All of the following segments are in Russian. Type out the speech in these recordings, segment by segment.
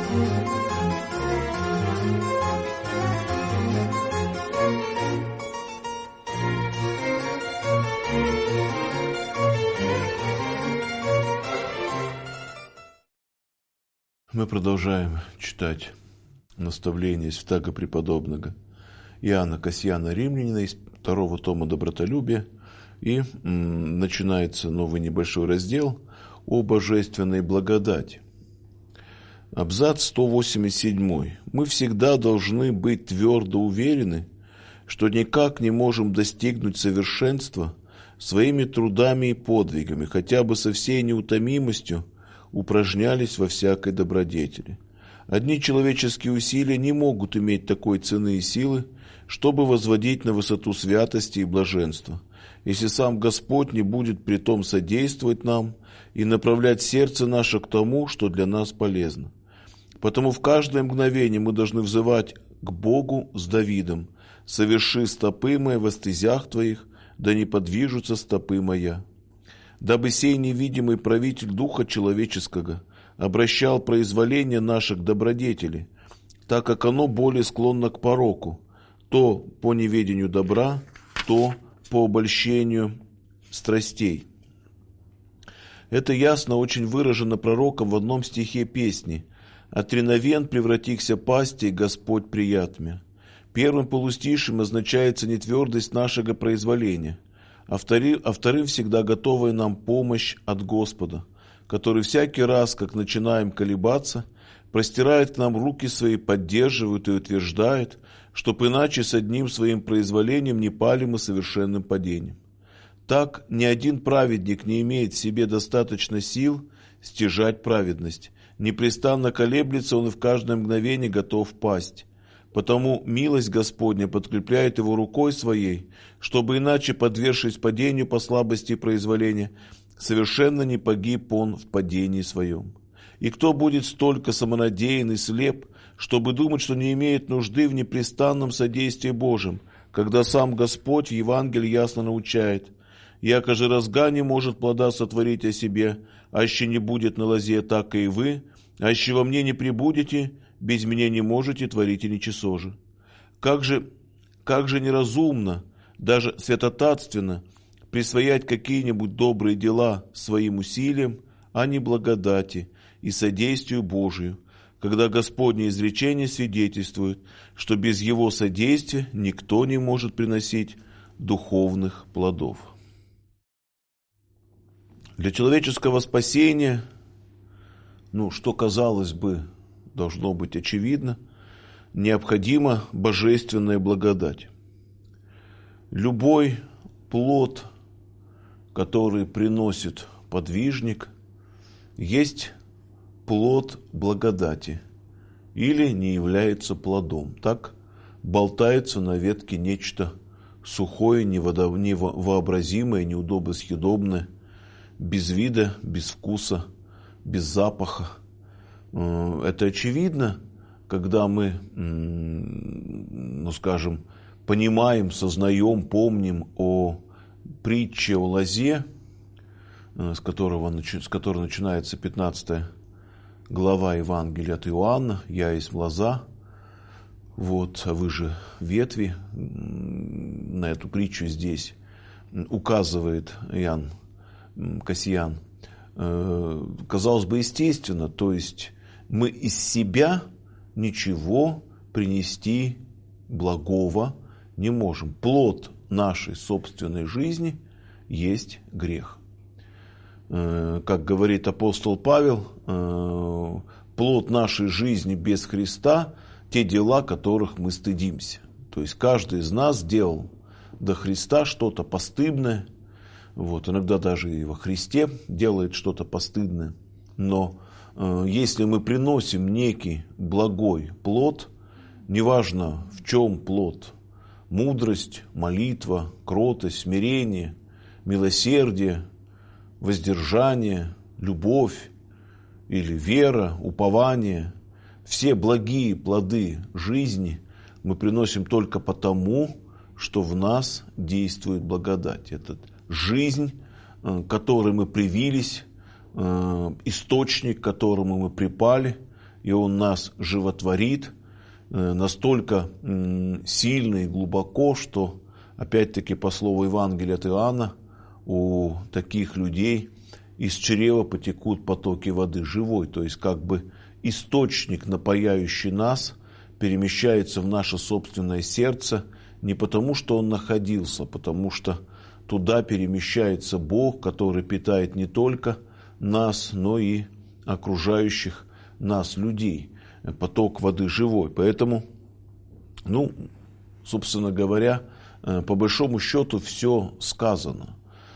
Мы продолжаем читать наставления святаго преподобного Иоанна Кассиана Римлянина из 2 тома «Добротолюбие». И начинается новый небольшой раздел о божественной благодати. Абзац 187. Мы всегда должны быть твердо уверены, что никак не можем достигнуть совершенства своими трудами и подвигами, хотя бы со всей неутомимостью упражнялись во всякой добродетели. Одни человеческие усилия не могут иметь такой цены и силы, чтобы возводить на высоту святости и блаженства, если сам Господь не будет при том содействовать нам и направлять сердце наше к тому, что для нас полезно. Потому в каждое мгновение мы должны взывать к Богу с Давидом: «Соверши стопы мои во стезях Твоих, да не подвижутся стопы моя». Дабы сей невидимый правитель духа человеческого обращал произволение наше к добродетели, так как оно более склонно к пороку, то по неведению добра, то по обольщению страстей. Это ясно очень выражено пророком в одном стихе песни: «От реновен превратихся пастей, Господь приятме». Первым полустишем означается нетвердость нашего произволения, а вторым всегда готовая нам помощь от Господа, который всякий раз, как начинаем колебаться, простирает к нам руки свои, поддерживает и утверждает, чтоб иначе с одним своим произволением не пали мы совершенным падением. Так ни один праведник не имеет в себе достаточно сил стяжать праведность. Непрестанно колеблется он и в каждое мгновение готов пасть. Потому милость Господня подкрепляет его рукой своей, чтобы иначе, подвергшись падению по слабости и произволения, совершенно не погиб он в падении своем. И кто будет столько самонадеян и слеп, чтобы думать, что не имеет нужды в непрестанном содействии Божьем, когда сам Господь в Евангелии ясно научает: «Яко же розга не может плода сотворить о себе, аще не будет на лозе, так и вы, аще во мне не пребудете, без меня не можете творить и ничего же». Как же неразумно, даже святотатственно, присвоять какие-нибудь добрые дела своим усилиям, а не благодати и содействию Божию, когда Господне изречение свидетельствует, что без Его содействия никто не может приносить духовных плодов. Для человеческого спасения, что, казалось бы, должно быть очевидно, необходима божественная благодать. Любой плод, который приносит подвижник, есть плод благодати или не является плодом. Так болтается на ветке нечто сухое, невообразимое, неудобосъедобное, без вида, без вкуса, без запаха. Это очевидно, когда мы, понимаем, сознаем, помним о притче о лозе, с которой начинается 15 глава Евангелия от Иоанна: «Я есть лоза, а вы же ветви». На эту притчу здесь указывает Иоанн Кассиан. Казалось бы, естественно, то есть мы из себя ничего принести благого не можем. Плод нашей собственной жизни есть грех. Как говорит апостол Павел, плод нашей жизни без Христа – те дела, которых мы стыдимся. То есть каждый из нас делал до Христа что-то постыдное. Иногда даже и во Христе делает что-то постыдное. Но если мы приносим некий благой плод, неважно в чем плод, мудрость, молитва, кротость, смирение, милосердие, воздержание, любовь или вера, упование, все благие плоды жизни мы приносим только потому, что в нас действует благодать. Это жизнь, к которой мы привились, источник, к которому мы припали, и Он нас животворит настолько сильно и глубоко, что, опять-таки, по слову Евангелия от Иоанна, у таких людей из чрева потекут потоки воды живой, то есть как бы источник, напояющий нас, перемещается в наше собственное сердце не потому, что он находился, потому что туда перемещается Бог, который питает не только нас, но и окружающих нас людей. Поток воды живой. Поэтому, собственно говоря, по большому счету все сказано.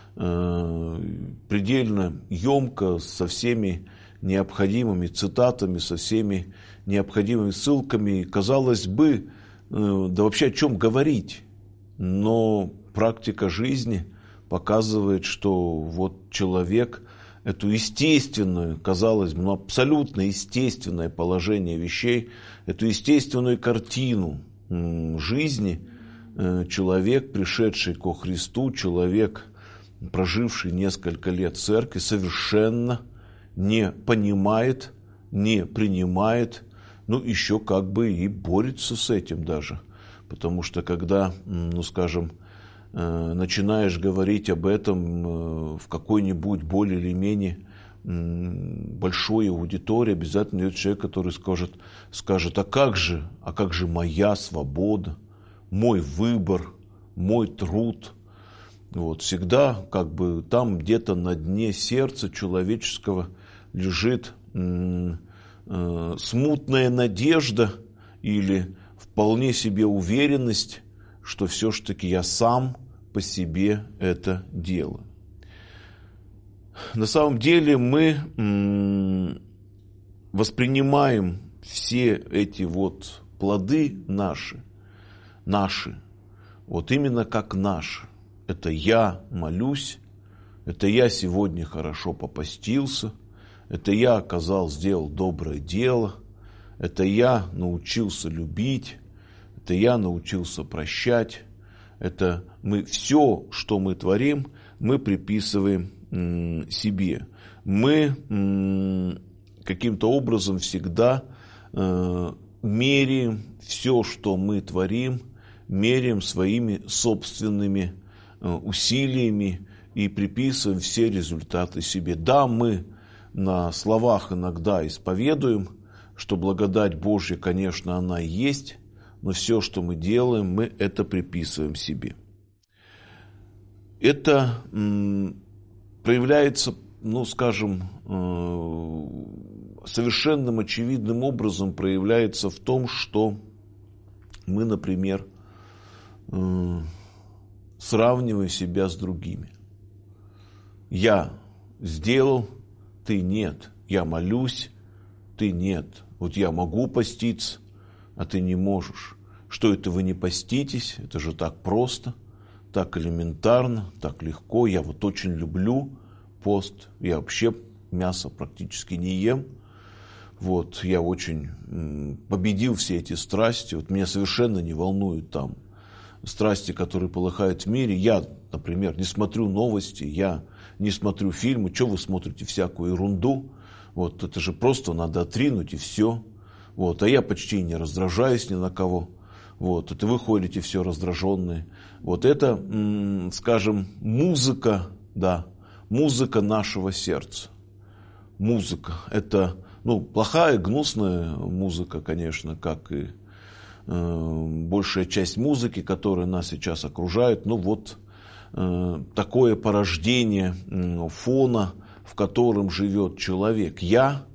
Предельно емко, со всеми необходимыми цитатами, со всеми необходимыми ссылками. Казалось бы, да вообще о чем говорить? Но практика жизни показывает, что вот человек эту естественную, казалось бы, абсолютно естественное положение вещей, эту естественную картину жизни, человек, пришедший ко Христу, человек, проживший несколько лет в церкви, совершенно не понимает, не принимает, еще как бы и борется с этим даже. Потому что когда, начинаешь говорить об этом в какой-нибудь более или менее большой аудитории, обязательно идет человек, который скажет, а как же моя свобода, мой выбор, мой труд. Вот, всегда как бы там где-то на дне сердца человеческого лежит смутная надежда или вполне себе уверенность, что все-таки я сам по себе это делаю. На самом деле мы воспринимаем все эти вот плоды наши, вот именно как наши. Это я молюсь, это я сегодня хорошо попастился, это я сделал доброе дело, это я научился любить, это я научился прощать. Это мы все, что мы творим, мы приписываем себе. Мы каким-то образом всегда меряем все, что мы творим, меряем своими собственными усилиями и приписываем все результаты себе. Да, мы на словах иногда исповедуем, что благодать Божья, конечно, она и есть, но все, что мы делаем, мы это приписываем себе. Это проявляется, совершенным очевидным образом проявляется в том, что мы, например, сравниваем себя с другими. Я сделал, ты нет. Я молюсь, ты нет. Вот я могу поститься, а ты не можешь. Что это вы не поститесь? Это же так просто, так элементарно, так легко. Я вот очень люблю пост. Я вообще мясо практически не ем. Вот, я очень победил все эти страсти. Вот меня совершенно не волнуют там страсти, которые полыхают в мире. Я, например, не смотрю новости, я не смотрю фильмы. Что вы смотрите всякую ерунду? Вот, это же просто надо отринуть и все. Вот, а я почти не раздражаюсь ни на кого. Вот, это вы ходите все раздраженные. Вот это, музыка, да, музыка нашего сердца. Музыка. Это, плохая, гнусная музыка, конечно, как и большая часть музыки, которая нас сейчас окружает. Такое порождение фона, в котором живет человек. Я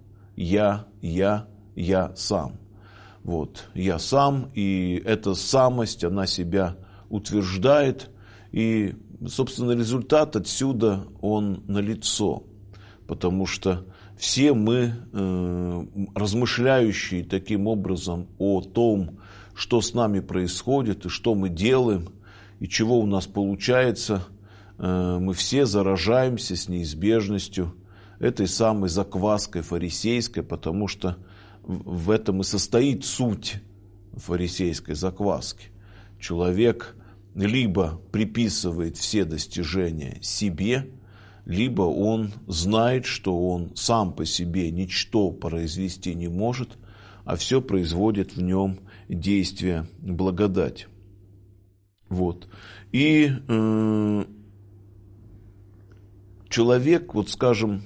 сам. Вот, я сам, и эта самость, она себя утверждает, и, собственно, результат отсюда, он налицо, потому что все мы, размышляющие таким образом о том, что с нами происходит, и что мы делаем, и чего у нас получается, мы все заражаемся с неизбежностью этой самой закваской фарисейской, потому что в этом и состоит суть фарисейской закваски. Человек либо приписывает все достижения себе, либо он знает, что он сам по себе ничто произвести не может, а все производит в нем действие благодати. Вот. И человек, вот скажем,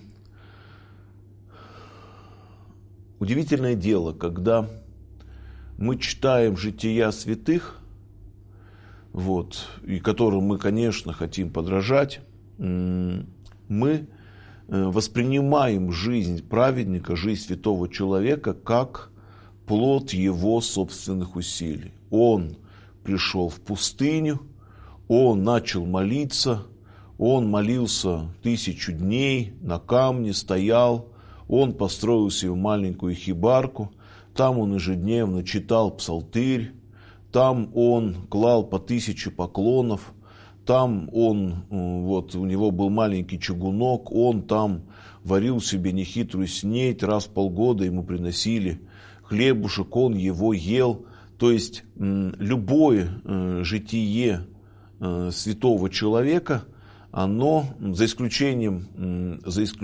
удивительное дело, когда мы читаем жития святых, вот, и которым мы, конечно, хотим подражать, мы воспринимаем жизнь праведника, жизнь святого человека как плод его собственных усилий. Он пришел в пустыню, он начал молиться, он молился 1000 дней, на камне стоял, он построил себе маленькую хибарку, там он ежедневно читал псалтырь, там он клал по 1000 поклонов, там он, вот у него был маленький чугунок, он там варил себе нехитрую снеть, раз в полгода ему приносили хлебушек, он его ел. То есть любое житие святого человека, оно, за исключением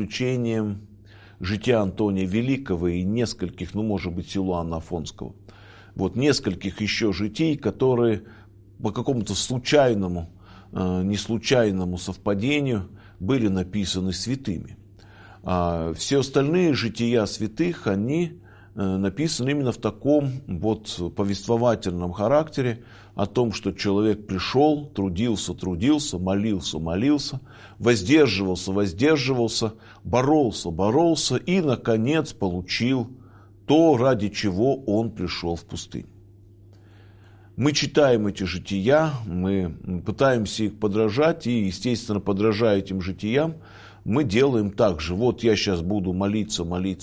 жития Антония Великого и нескольких, может быть, Силуана Афонского, вот нескольких еще житий, которые по какому-то случайному, неслучайному совпадению были написаны святыми. А все остальные жития святых, они написаны именно в таком вот повествовательном характере, о том, что человек пришел, трудился, молился, воздерживался, боролся и, наконец, получил то, ради чего он пришел в пустыню. Мы читаем эти жития, мы пытаемся их подражать, и, естественно, подражая этим житиям, мы делаем так же. Вот я сейчас буду молиться,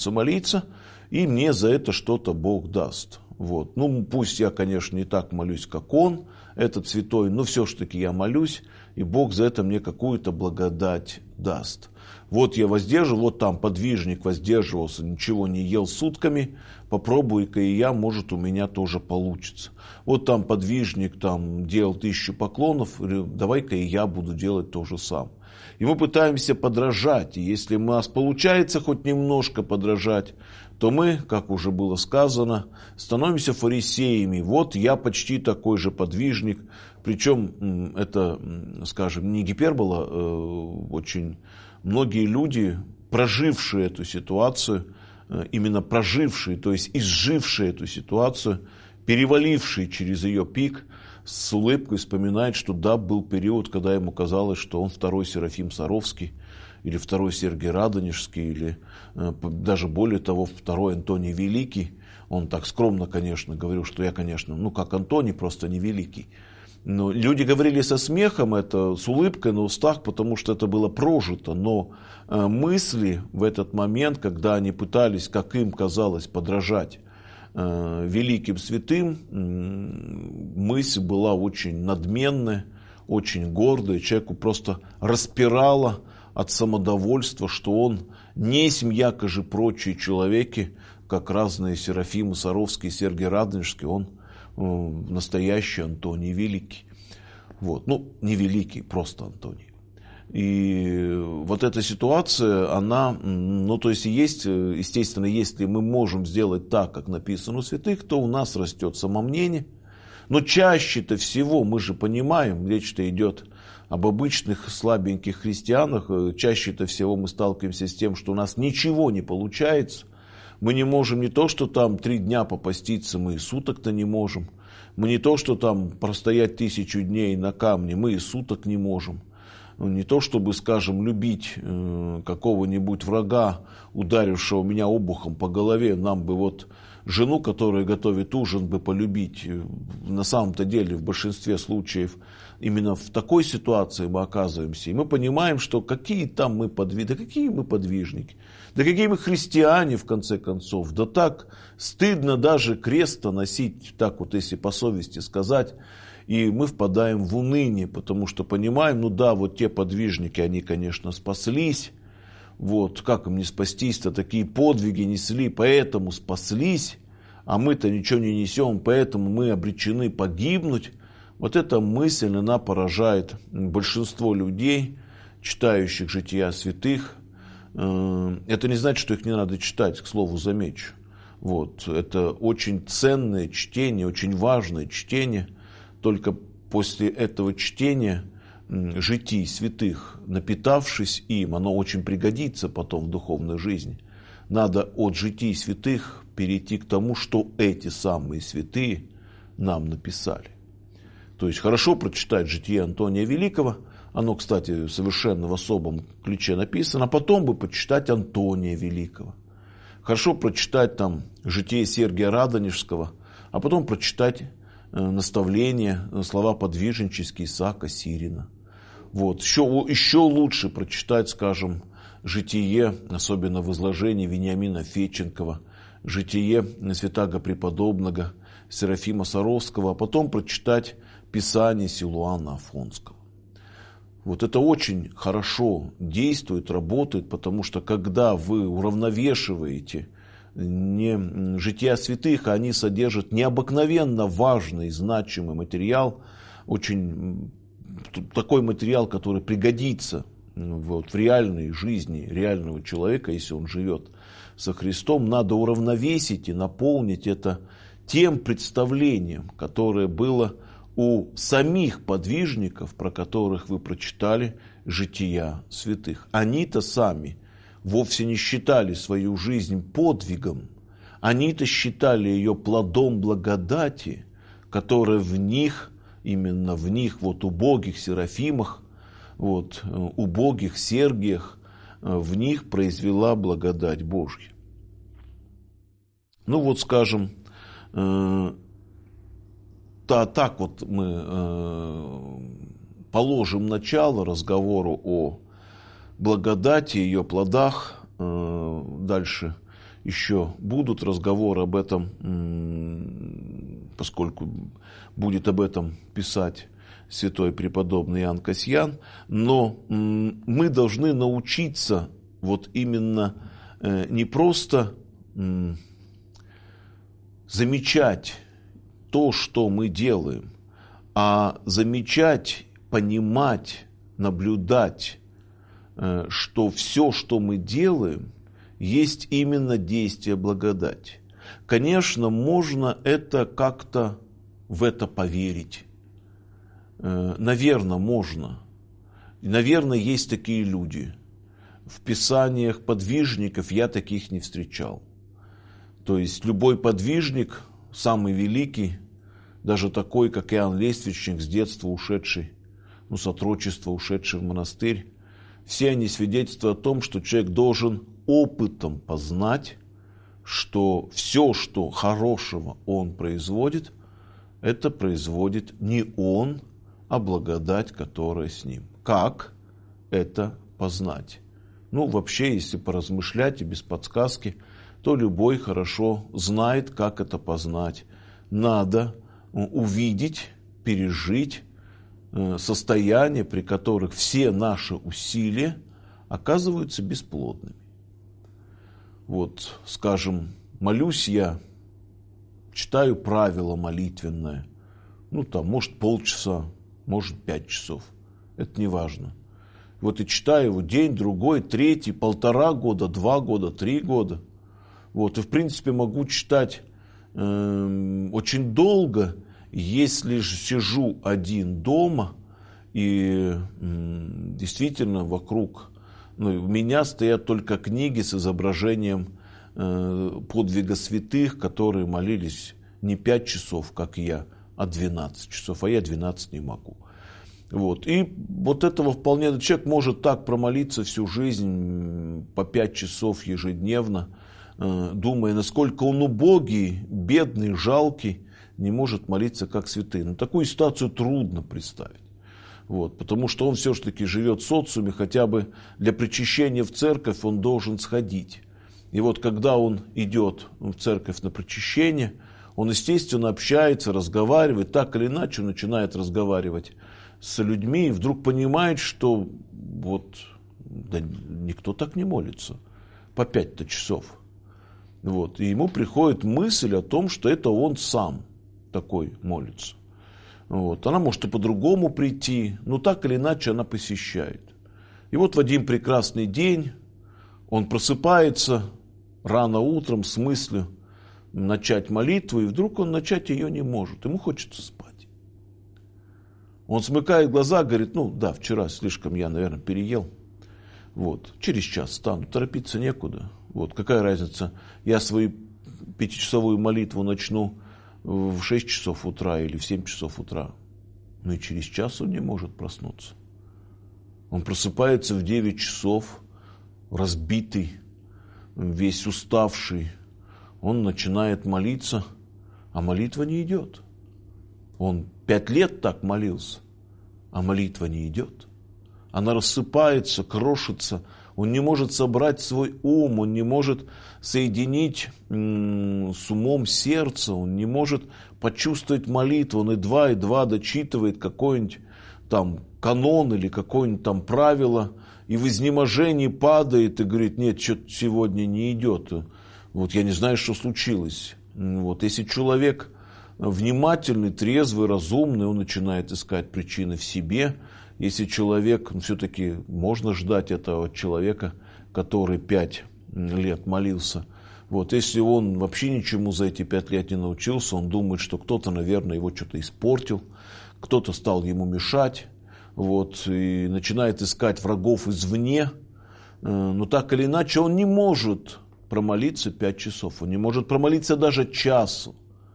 и мне за это что-то Бог даст. Вот. Пусть я, конечно, не так молюсь, как он, этот святой, но все-таки я молюсь, и Бог за это мне какую-то благодать даст. Вот я воздерживал, вот там подвижник воздерживался, ничего не ел сутками, попробуй-ка и я, может, у меня тоже получится. Вот там подвижник делал 1000 поклонов, давай-ка и я буду делать то же самое. И мы пытаемся подражать, и если у нас получается хоть немножко подражать, то мы, как уже было сказано, становимся фарисеями. Вот я почти такой же подвижник, причем это, скажем, не гипербола, очень многие люди, прожившие эту ситуацию, именно прожившие, то есть изжившие эту ситуацию, перевалившие через ее пик, с улыбкой вспоминают, что да, был период, когда ему казалось, что он второй Серафим Саровский, или второй Сергий Радонежский, или даже более того, второй Антоний Великий. Он так скромно, конечно, говорил, что я, конечно, как Антоний, просто не великий. Но люди говорили со смехом, это с улыбкой на устах, потому что это было прожито. Но мысли в этот момент, когда они пытались, как им казалось, подражать великим святым, мысль была очень надменная, очень гордая. Человеку просто распирала от самодовольства, что он не семьяко же прочие человеки, как разные Серафимы Саровские, Сергий Радонежский, он настоящий Антоний Великий. Вот. Не великий, просто Антоний. И вот эта ситуация, она, то есть, естественно, если мы можем сделать так, как написано у святых, то у нас растет самомнение. Но чаще-то всего, мы же понимаем, речь-то идет об обычных слабеньких христианах, чаще-то всего мы сталкиваемся с тем, что у нас ничего не получается. Мы не можем не то, что 3 дня попаститься, мы и суток-то не можем. Мы не то, что простоять 1000 дней на камне, мы и суток не можем. Не то, чтобы, скажем, любить какого-нибудь врага, ударившего меня обухом по голове, нам бы жену, которая готовит ужин, бы полюбить. На самом-то деле, в большинстве случаев, именно в такой ситуации мы оказываемся. И мы понимаем, что какие мы подвижники, да какие мы христиане, в конце концов. Да так стыдно даже крест носить, так если по совести сказать. И мы впадаем в уныние, потому что понимаем, те подвижники, они, конечно, спаслись. Как им не спастись-то, такие подвиги несли, поэтому спаслись, а мы-то ничего не несем, поэтому мы обречены погибнуть. Эта мысль, она поражает большинство людей. читающих жития святых. Это не значит, что их не надо читать, к слову замечу. Вот. Это очень ценное чтение, очень важное чтение. Только после этого чтения житий святых, напитавшись им, оно очень пригодится потом в духовной жизни. Надо от житий святых перейти к тому, что эти самые святые нам написали. То есть хорошо прочитать житие Антония Великого. Оно, кстати, совершенно в особом ключе написано. А потом бы почитать Антония Великого. Хорошо прочитать там житие Сергия Радонежского, а потом прочитать наставления, слова подвижнические Исаака Сирина. Вот. Еще лучше прочитать, скажем, житие, особенно в изложении Вениамина Федченкова, житие святаго преподобного Серафима Саровского, а потом прочитать Писание Силуана Афонского. Вот это очень хорошо действует, работает, потому что когда вы уравновешиваете не жития святых, а они содержат необыкновенно важный, значимый материал, очень такой материал, который пригодится вот, в реальной жизни реального человека, если он живет со Христом, надо уравновесить и наполнить это тем представлением, которое было у самих подвижников, про которых вы прочитали жития святых. Они-то сами вовсе не считали свою жизнь подвигом, они-то считали ее плодом благодати, которая в них, именно в них, вот убогих Серафимах, вот, убогих Сергиях, в них произвела благодать Божья. Ну вот, скажем, так вот мы положим начало разговору о благодати, ее плодах. Дальше еще будут разговоры об этом, поскольку будет об этом писать святой преподобный Иоанн Касьян. Но мы должны научиться вот именно не просто замечать то, что мы делаем, а замечать, понимать, наблюдать, что все, что мы делаем, есть именно действие благодати. Конечно, можно это как-то в это поверить. Наверное, можно. Наверное, есть такие люди. В писаниях подвижников я таких не встречал. То есть любой подвижник, самый великий, даже такой, как Иоанн Лествичник, с детства ушедший, с отрочества ушедший в монастырь, все они свидетельствуют о том, что человек должен опытом познать, что все, что хорошего он производит, это производит не он, а благодать, которая с ним. Как это познать? Вообще, если поразмышлять и без подсказки, то любой хорошо знает, как это познать. Надо увидеть, пережить состояния, при которых все наши усилия оказываются бесплодными. Вот, скажем, молюсь я, читаю правило молитвенное, может полчаса, может 5 часов, это не важно. Вот и читаю его день, другой, третий, 1,5 года, 2 года, 3 года. Вот, и в принципе могу читать очень долго, если же сижу один дома, и действительно вокруг у меня стоят только книги с изображением подвига святых, которые молились не 5 часов, как я, а 12 часов, а я 12 не могу. Вот. И вот этого вполне человек может так промолиться всю жизнь по 5 часов ежедневно, думая, насколько он убогий, бедный, жалкий, не может молиться как святые. Такую ситуацию трудно представить. Вот, потому что он все-таки живет в социуме, хотя бы для причащения в церковь он должен сходить. И вот когда он идет в церковь на причащение, он, естественно, общается, разговаривает, так или иначе он начинает разговаривать с людьми и вдруг понимает, что никто так не молится по 5 часов. Вот, и ему приходит мысль о том, что это он сам такой молится. Вот. Она может и по-другому прийти, но так или иначе она посещает. И вот в один прекрасный день он просыпается рано утром с мыслью начать молитву, и вдруг он начать ее не может. Ему хочется спать. Он смыкает глаза, говорит, вчера слишком я, наверное, переел. Вот, через час встану, торопиться некуда. Вот, какая разница, я свою 5-часовую молитву начну в 6 часов утра или в 7 часов утра. И через час он не может проснуться. Он просыпается в 9 часов, разбитый, весь уставший. Он начинает молиться, а молитва не идет. Он 5 лет так молился, а молитва не идет. Она рассыпается, крошится. Он не может собрать свой ум, он не может соединить с умом сердце, он не может почувствовать молитву. Он и два дочитывает какой-нибудь там канон или какое-нибудь там правило, и в изнеможении падает и говорит, нет, что-то сегодня не идет. Вот я не знаю, что случилось. Вот если человек внимательный, трезвый, разумный, он начинает искать причины в себе. Если человек, все-таки можно ждать этого человека, который 5 лет молился. Вот, если он вообще ничему за эти 5 лет не научился, он думает, что кто-то, наверное, его что-то испортил, кто-то стал ему мешать, вот, и начинает искать врагов извне. Но так или иначе он не может промолиться 5 часов, он не может промолиться даже часу.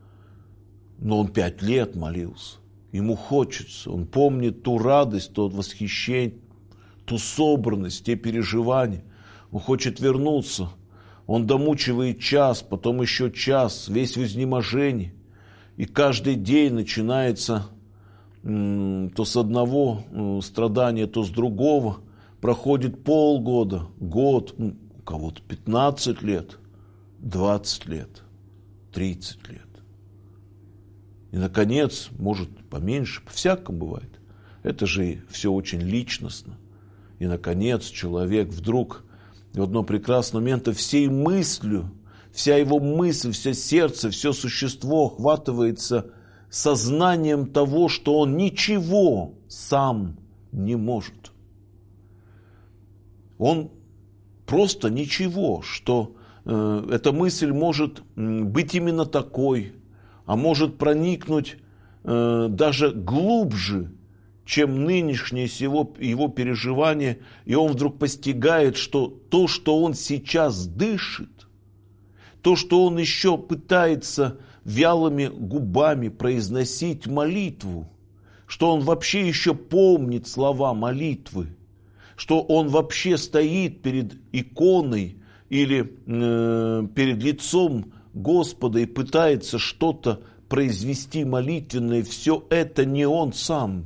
Но он 5 лет молился. Ему хочется, он помнит ту радость, то восхищение, ту собранность, те переживания. Он хочет вернуться. Он домучивает час, потом еще час, весь в изнеможении. И каждый день начинается то с одного страдания, то с другого. Проходит полгода, год, у кого-то 15 лет, 20 лет, 30 лет. И, наконец, может поменьше, по-всякому бывает. Это же все очень личностно. И, наконец, человек вдруг в одно прекрасное момент всей мыслью, вся его мысль, все сердце, все существо охватывается сознанием того, что он ничего сам не может. Он просто ничего, что эта мысль может быть именно такой, а может проникнуть даже глубже, чем нынешнее его переживание, и он вдруг постигает, что то, что он сейчас дышит, то, что он еще пытается вялыми губами произносить молитву, что он вообще еще помнит слова молитвы, что он вообще стоит перед иконой или перед лицом Господа и пытается что-то произвести молитвенное, все это не он сам.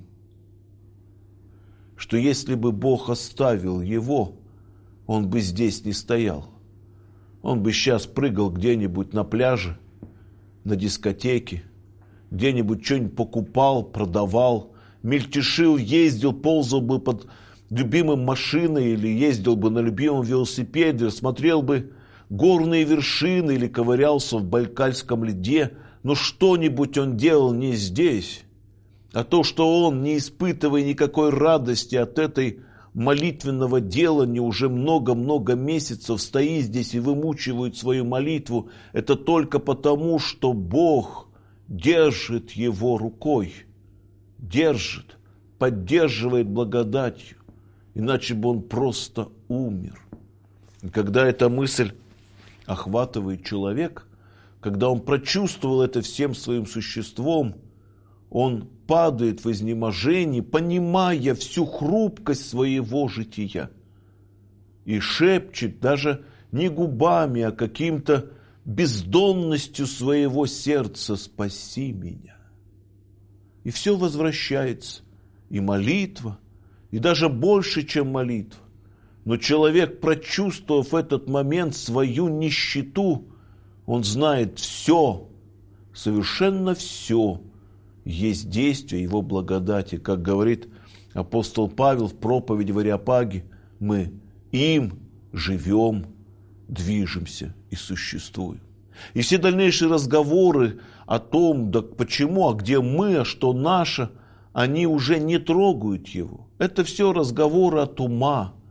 Что если бы Бог оставил его, он бы здесь не стоял. Он бы сейчас прыгал где-нибудь на пляже, на дискотеке, где-нибудь что-нибудь покупал, продавал, мельтешил, ездил, ползал бы под любимой машиной или ездил бы на любимом велосипеде, смотрел бы горные вершины или ковырялся в Байкальском льде, но что-нибудь он делал не здесь. А то, что он, не испытывая никакой радости от этой молитвенного делания, уже много-много месяцев стоит здесь и вымучивает свою молитву, это только потому, что Бог держит его рукой, держит, поддерживает благодатью, иначе бы он просто умер. И когда эта мысль охватывает человека, когда он прочувствовал это всем своим существом, он падает в изнеможении, понимая всю хрупкость своего жития. И шепчет даже не губами, а каким-то бездонностью своего сердца: «Спаси меня». И все возвращается. И молитва, и даже больше, чем молитва. Но человек, прочувствовав в этот момент свою нищету, он знает все, совершенно все, есть действие его благодати. Как говорит апостол Павел в проповеди в Ареопаге, мы им живем, движемся и существуем. И все дальнейшие разговоры о том, да почему, а где мы, а что наше, они уже не трогают его. Это все разговоры от ума.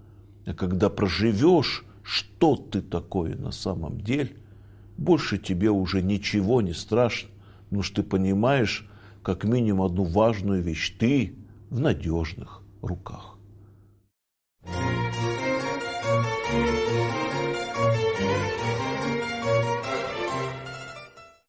А когда проживешь, что ты такое на самом деле, больше тебе уже ничего не страшно, потому что ты понимаешь как минимум одну важную вещь: ты в надежных руках.